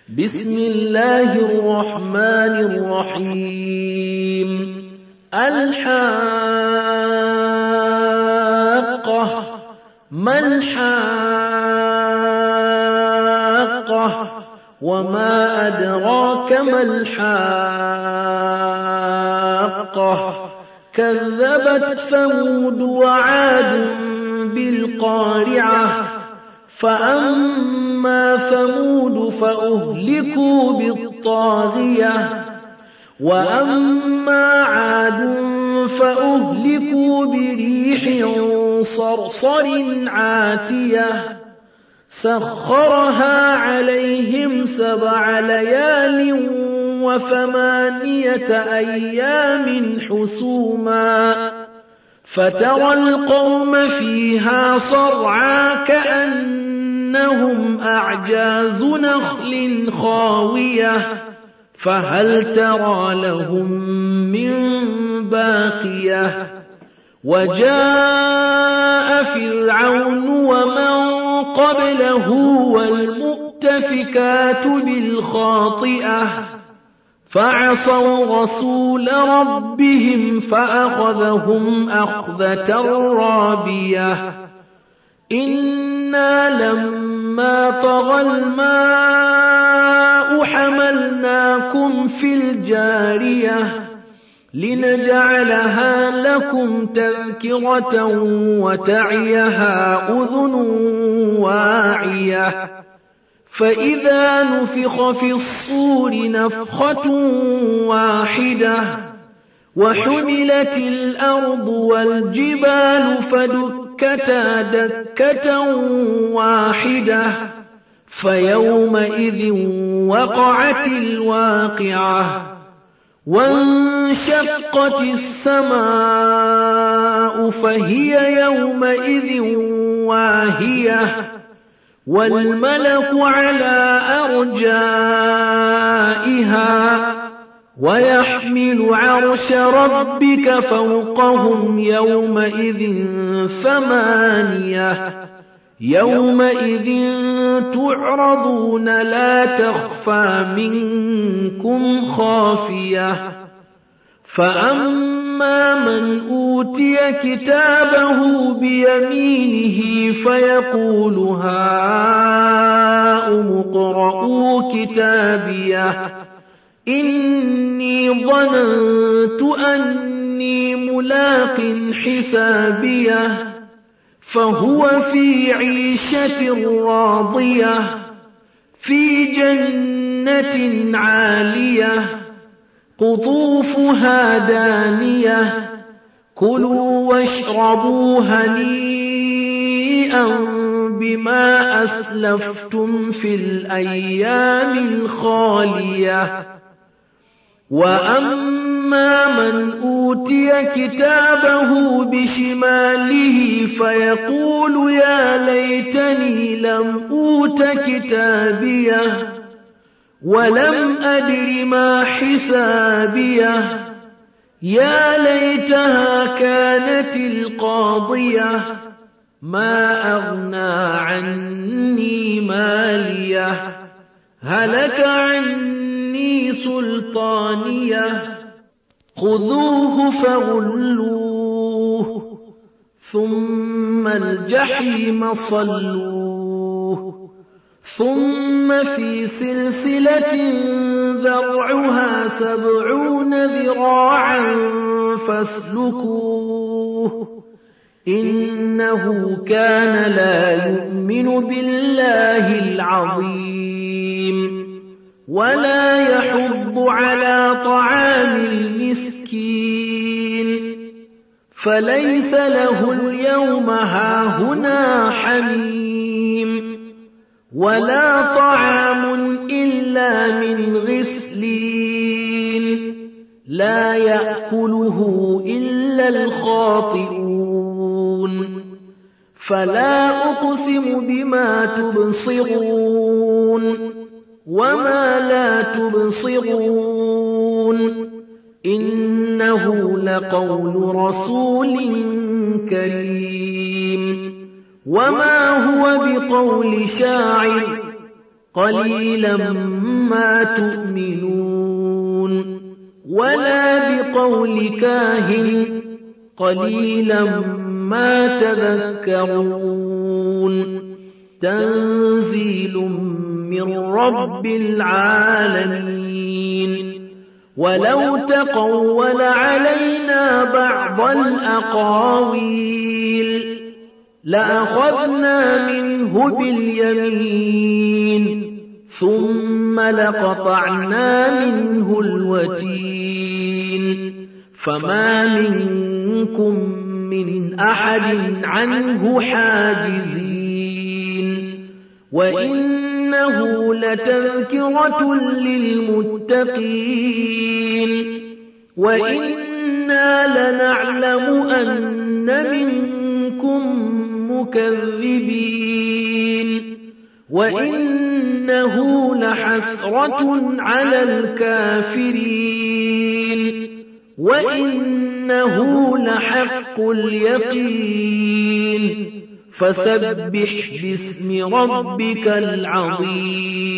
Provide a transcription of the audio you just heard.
بسم الله الرحمن الرحيم الحاقة ما الحاقة وما أدراك ما الحاقة كذبت ثمود وعاد بالقارعة فأما ثمود فأهلكوا بالطاغية وأما عاد فأهلكوا بريح صرصر عاتية سخرها عليهم 7 ليال و8 أيام حسوما فترى القوم فيها صرعى كأنهم أعجاز نخل خاوية فهل ترى لهم من باقية وجاء فرعون ومن قبله والمؤتفكات بالخاطئة فعصوا رسول ربهم فأخذهم أخذة رابية إنا لما طغى الماء حملناكم في الجارية لنجعلها لكم تذكرة وتعيها أذن واعية فإذا نفخ في الصور نفخة واحدة وحملت الأرض والجبال فدكتا دكة واحدة فيومئذ وقعت الواقعة وانشقت السماء فهي يومئذ واهية والملك على أرجائها ويحمل عرش ربك فوقهم يومئذ 8 يومئذ تعرضون لا تخفى منكم خافية فأما من أوتي كتابه بيمينه فيقول هاؤم اقرءوا كتابيه إني ظننت أني ملاق حسابيه فهو في عيشة راضية في جنة عالية قطوفها دانية كلوا واشربوا هنيئا بما أسلفتم في الأيام الخالية وأما من أوتي كتابه بشماله فيقول يا ليتني لم أوت كتابيه ولم أدر ما حسابيه يا ليتها كانت القاضية ما أغنى عني ماليه هلك عني سلطانيه خذوه فغلوه ثم الجحيم صلوه ثم في سلسلة ذرعها 70 ذراعا فاسلكوه إنه كان لا يؤمن بالله العظيم ولا يحض على طعام المسكين فليس له اليوم هاهنا حميم ولا طعام إلا من غسلين لا يأكله إلا الخاطئون فلا أقسم بما تبصرون وما لا تبصرون إنه لقول رسول كريم وما هو بقول شاعر قليلا ما تؤمنون ولا بقول كاهن قليلا ما تذكرون تنزيل من رب العالمين ولو تقول علينا بعض الأقاويل لأخذنا منه باليمين ثم لقطعنا منه الوتين فما منكم من أحد عنه حاجزين وإنه لتذكرة للمتقين وإنا لنعلم أن منكم مكذبين وإنه لحسرة على الكافرين وإنه لحق اليقين فسبح باسم ربك العظيم